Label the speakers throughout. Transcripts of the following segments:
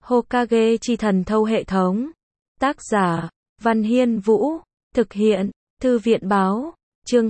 Speaker 1: Hokage chi thần thâu hệ thống. Tác giả, Văn Hiên Vũ. Thực hiện, Thư viện Báo. Chương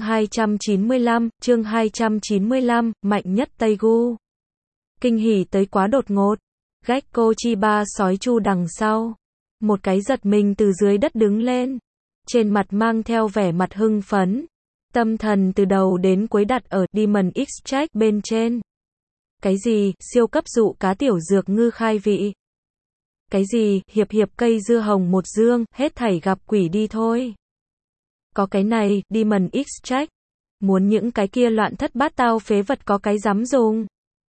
Speaker 1: 295, mạnh nhất Tây Gu. Kinh hỉ tới quá đột ngột. Gekko Chiba sói chu đằng sau. Một cái giật mình từ dưới đất đứng lên. Trên mặt mang theo vẻ mặt hưng phấn. Tâm thần từ đầu đến cuối đặt ở Demon Extract bên trên. Cái gì, siêu cấp dụ cá tiểu dược ngư khai vị. Cái gì, hiệp cây dưa hồng một dương, hết thảy gặp quỷ đi thôi. Có cái này, Demon Extract. Muốn những cái kia loạn thất bát tao phế vật có cái dám dùng.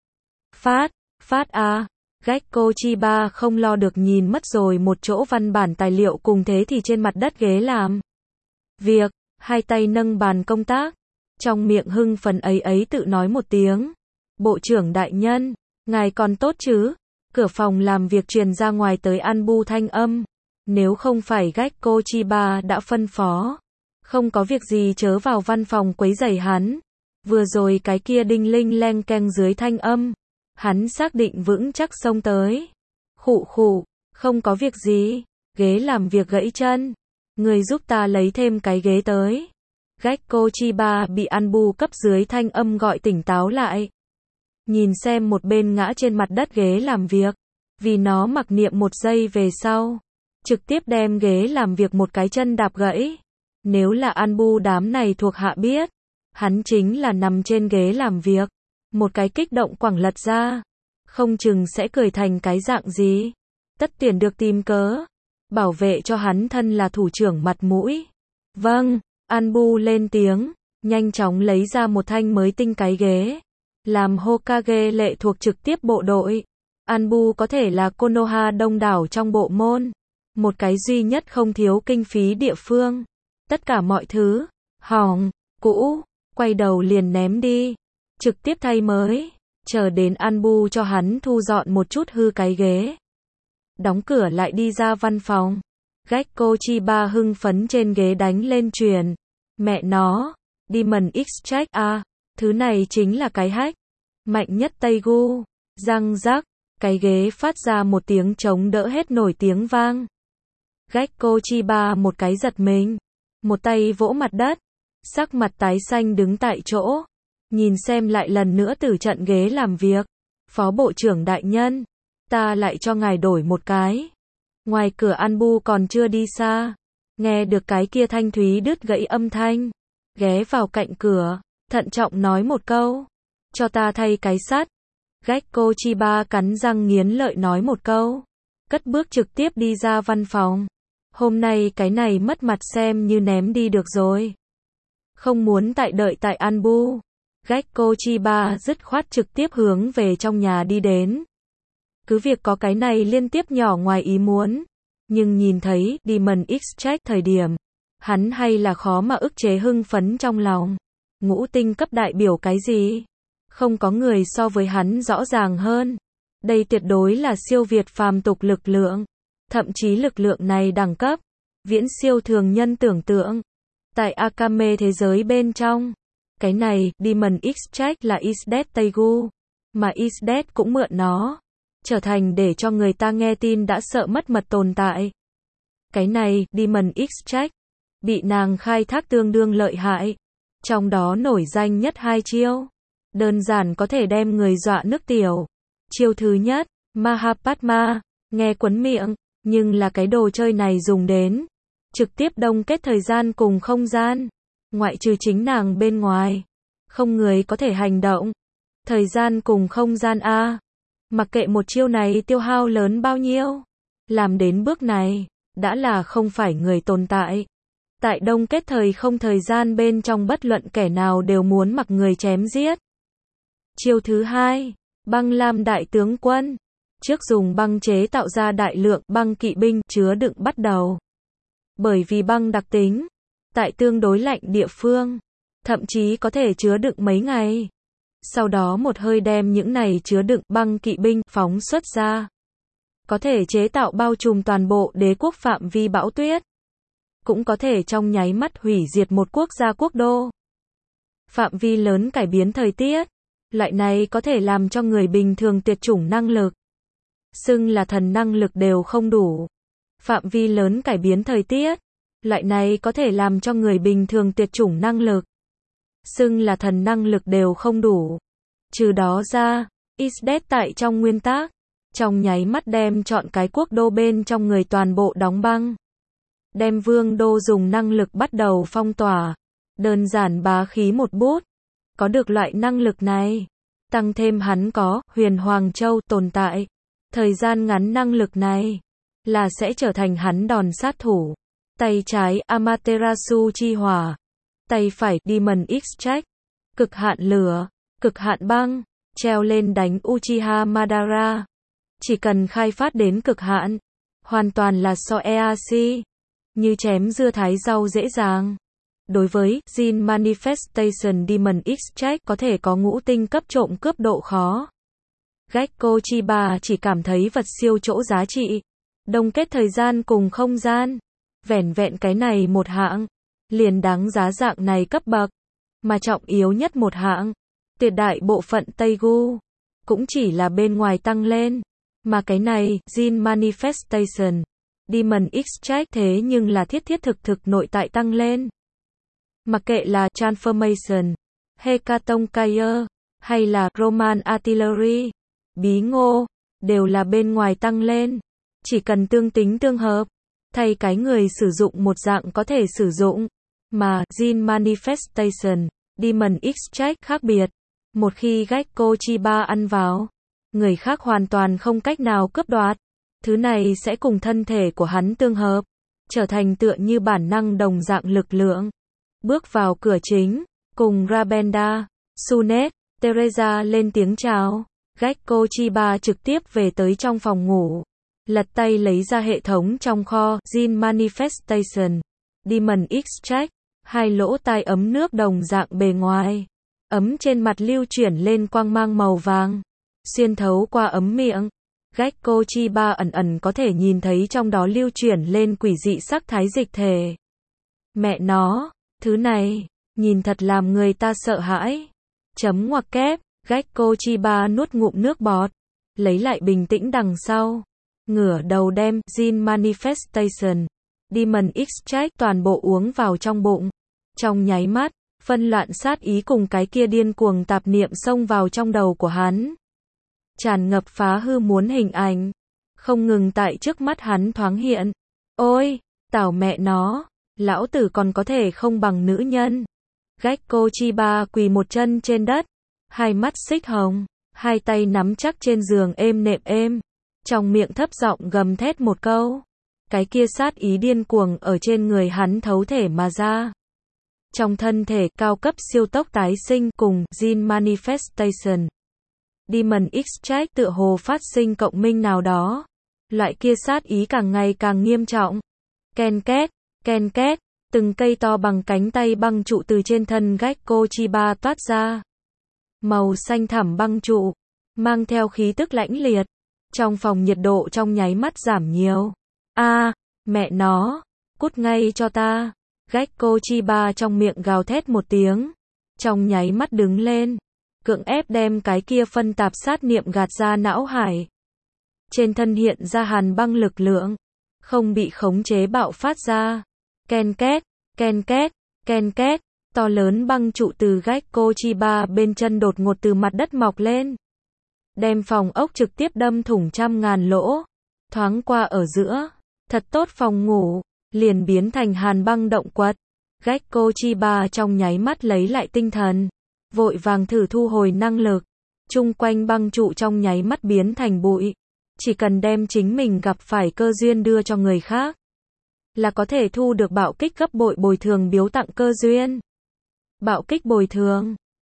Speaker 1: Phát à. Gekko Chiba không lo được nhìn mất rồi một chỗ văn bản tài liệu cùng thế thì trên mặt đất ghế làm việc, hai tay nâng bàn công tác, trong miệng hưng phấn ấy tự nói một tiếng. Bộ trưởng đại nhân, ngài còn tốt chứ? Cửa phòng làm việc truyền ra ngoài tới Anbu thanh âm. Nếu không phải Gekko Chiba đã phân phó, không có việc gì chớ vào văn phòng quấy rầy hắn. Vừa rồi cái kia đinh linh leng keng dưới thanh âm, hắn xác định vững chắc xông tới. Khụ, không có việc gì, ghế làm việc gãy chân. Người giúp ta lấy thêm cái ghế tới. Gekko Chiba bị Anbu cấp dưới thanh âm gọi tỉnh táo lại. Nhìn xem một bên ngã trên mặt đất ghế làm việc. Vì nó mặc niệm một giây về sau. Trực tiếp đem ghế làm việc một cái chân đạp gãy. Nếu là Anbu đám này thuộc hạ biết. Hắn chính là nằm trên ghế làm việc. Một cái kích động quẳng lật ra. Không chừng sẽ cười thành cái dạng gì. Tất tuyển được tìm cớ. Bảo vệ cho hắn thân là thủ trưởng mặt mũi. Vâng, Anbu lên tiếng. Nhanh chóng lấy ra một thanh mới tinh cái ghế. Làm Hokage lệ thuộc trực tiếp bộ đội. Anbu có thể là Konoha đông đảo trong bộ môn. Một cái duy nhất không thiếu kinh phí địa phương. Tất cả mọi thứ, hỏng, cũ, quay đầu liền ném đi. Trực tiếp thay mới. Chờ đến Anbu cho hắn thu dọn một chút hư cái ghế. Đóng cửa lại đi ra văn phòng. Gekko Chiba hưng phấn trên ghế đánh lên truyền. Mẹ nó, Demon Extract à, thứ này chính là cái hack. Mạnh nhất Tây Gu. Răng rắc, cái ghế phát ra một tiếng chống đỡ hết nổi tiếng vang. Gekko Chiba một cái giật mình. Một tay vỗ mặt đất. Sắc mặt tái xanh đứng tại chỗ. Nhìn xem lại lần nữa từ trận ghế làm việc. Phó bộ trưởng đại nhân. Ta lại cho ngài đổi một cái. Ngoài cửa Anbu còn chưa đi xa. Nghe được cái kia thanh thúy đứt gãy âm thanh. Ghé vào cạnh cửa. Thận trọng nói một câu. Cho ta thay cái sắt. Gekko Chiba cắn răng nghiến lợi nói một câu. Cất bước trực tiếp đi ra văn phòng. Hôm nay cái này mất mặt xem như ném đi được rồi. Không muốn tại đợi tại Anbu. Gekko Chiba dứt khoát trực tiếp hướng về trong nhà đi đến. Cứ việc có cái này liên tiếp nhỏ ngoài ý muốn. Nhưng nhìn thấy Demon Extract thời điểm. Hắn hay là khó mà ức chế hưng phấn trong lòng. Ngũ tinh cấp đại biểu cái gì? Không có người so với hắn rõ ràng hơn. Đây tuyệt đối là siêu việt phàm tục lực lượng. Thậm chí lực lượng này đẳng cấp. Viễn siêu thường nhân tưởng tượng. Tại Akame thế giới bên trong. Cái này, Demon Extract là Isdet Tây Gu. Mà Isdet cũng mượn nó. Trở thành để cho người ta nghe tin đã sợ mất mật tồn tại. Cái này, Demon Extract. Bị nàng khai thác tương đương lợi hại. Trong đó nổi danh nhất hai chiêu. Đơn giản có thể đem người dọa nước tiểu. Chiêu thứ nhất, Mahapadma. Nghe quấn miệng. Nhưng là cái đồ chơi này dùng đến. Trực tiếp đông kết thời gian cùng không gian. Ngoại trừ chính nàng bên ngoài. Không người có thể hành động. Thời gian cùng không gian A. Mặc kệ một chiêu này tiêu hao lớn bao nhiêu. Làm đến bước này. Đã là không phải người tồn tại. Tại đông kết thời không thời gian bên trong bất luận kẻ nào đều muốn mặc người chém giết. Chiêu thứ hai. Băng lam đại tướng quân. Trước dùng băng chế tạo ra đại lượng băng kỵ binh chứa đựng bắt đầu. Bởi vì băng đặc tính. Tại tương đối lạnh địa phương. Thậm chí có thể chứa đựng mấy ngày. Sau đó một hơi đem những này chứa đựng băng kỵ binh phóng xuất ra. Có thể chế tạo bao trùm toàn bộ đế quốc phạm vi bão tuyết. Cũng có thể trong nháy mắt hủy diệt một quốc gia quốc đô. Phạm vi lớn cải biến thời tiết. Loại này có thể làm cho người bình thường tuyệt chủng năng lực. xưng là thần năng lực đều không đủ. Phạm vi lớn cải biến thời tiết. Loại này có thể làm cho người bình thường tuyệt chủng năng lực. Xưng là thần năng lực đều không đủ. Trừ đó ra, Isdet tại trong nguyên tắc, trong nháy mắt đem chọn cái quốc đô bên trong người toàn bộ đóng băng. Đem vương đô dùng năng lực bắt đầu phong tỏa. Đơn giản bá khí một bút. Có được loại năng lực này. Tăng thêm hắn có Huyền Hoàng Châu tồn tại. Thời gian ngắn năng lực này là sẽ trở thành hắn đòn sát thủ. Tay trái Amaterasu chi hỏa. Tay phải Demon Extract. Cực hạn lửa, cực hạn băng. Treo lên đánh Uchiha Madara. Chỉ cần khai phát đến cực hạn. Hoàn toàn là Soeashi. Như chém dưa thái rau dễ dàng. Đối với Jin Manifestation Demon Extract có thể có ngũ tinh cấp trộm cướp độ khó. Gekko Chiba chỉ cảm thấy vật siêu chỗ giá trị. Đồng kết thời gian cùng không gian. Vẻn vẹn cái này một hạng. Liền đáng giá dạng này cấp bậc. Mà trọng yếu nhất một hạng. Tuyệt đại bộ phận Teigu. Cũng chỉ là bên ngoài tăng lên. Mà cái này, Jin Manifestation Demon Extract thế nhưng là thiết thiết thực thực nội tại tăng lên. Mặc kệ là Transformation, Hekatonkayer, hay là Roman Artillery, Bí Ngô, đều là bên ngoài tăng lên. Chỉ cần tương tính tương hợp, thay cái người sử dụng một dạng có thể sử dụng. Mà, Jin Manifestation, Demon Extract khác biệt. Một khi Gekko Chiba ăn vào, người khác hoàn toàn không cách nào cướp đoạt. Thứ này sẽ cùng thân thể của hắn tương hợp, trở thành tựa như bản năng đồng dạng lực lượng. Bước vào cửa chính, cùng Rabenda, Sunet, Teresa lên tiếng chào. Gekko Chiba trực tiếp về tới trong phòng ngủ. Lật tay lấy ra hệ thống trong kho, Jin Manifestation, Demon Extract, hai lỗ tai ấm nước đồng dạng bề ngoài. Ấm trên mặt lưu chuyển lên quang mang màu vàng. Xuyên thấu qua ấm miệng. Gekko Chiba ẩn ẩn có thể nhìn thấy trong đó lưu chuyển lên quỷ dị sắc thái dịch thể. Mẹ nó, thứ này, nhìn thật làm người ta sợ hãi. Chấm ngoặc kép, Gekko Chiba nuốt ngụm nước bọt. Lấy lại bình tĩnh đằng sau. Ngửa đầu đem Jin Manifestation, Demon Extract toàn bộ uống vào trong bụng. Trong nháy mắt, phân loạn sát ý cùng cái kia điên cuồng tạp niệm xông vào trong đầu của hắn. Tràn ngập phá hư muốn hình ảnh. Không ngừng tại trước mắt hắn thoáng hiện. Ôi, tảo mẹ nó, lão tử còn có thể không bằng nữ nhân. Gekko Chiba quỳ một chân trên đất. Hai mắt xích hồng. Hai tay nắm chắc trên giường êm nệm êm. Trong miệng thấp giọng gầm thét một câu. Cái kia sát ý điên cuồng ở trên người hắn thấu thể mà ra. Trong thân thể cao cấp siêu tốc tái sinh cùng Jin Manifestation, Demon Extract tựa hồ phát sinh cộng minh nào đó. Loại kia sát ý càng ngày càng nghiêm trọng. Ken két, từng cây to bằng cánh tay băng trụ từ trên thân Gekko Chiba toát ra. Màu xanh thẳm băng trụ, mang theo khí tức lãnh liệt. Trong phòng nhiệt độ trong nháy mắt giảm nhiều. Mẹ nó, cút ngay cho ta. Gekko Chiba trong miệng gào thét một tiếng. Trong nháy mắt đứng lên. Cưỡng ép đem cái kia phân tạp sát niệm gạt ra não hải. Trên thân hiện ra hàn băng lực lượng. Không bị khống chế bạo phát ra. Ken két, to lớn băng trụ từ Gekko Chiba bên chân đột ngột từ mặt đất mọc lên. Đem phòng ốc trực tiếp đâm thủng trăm ngàn lỗ. Thoáng qua ở giữa. Thật tốt phòng ngủ. Liền biến thành hàn băng động quật. Gekko Chiba trong nháy mắt lấy lại tinh thần. Vội vàng thử thu hồi năng lực. Chung quanh băng trụ trong nháy mắt biến thành bụi. Chỉ cần đem chính mình gặp phải cơ duyên đưa cho người khác. Là có thể thu được bạo kích gấp bội bồi thường biếu tặng cơ duyên. Bạo kích bồi thường.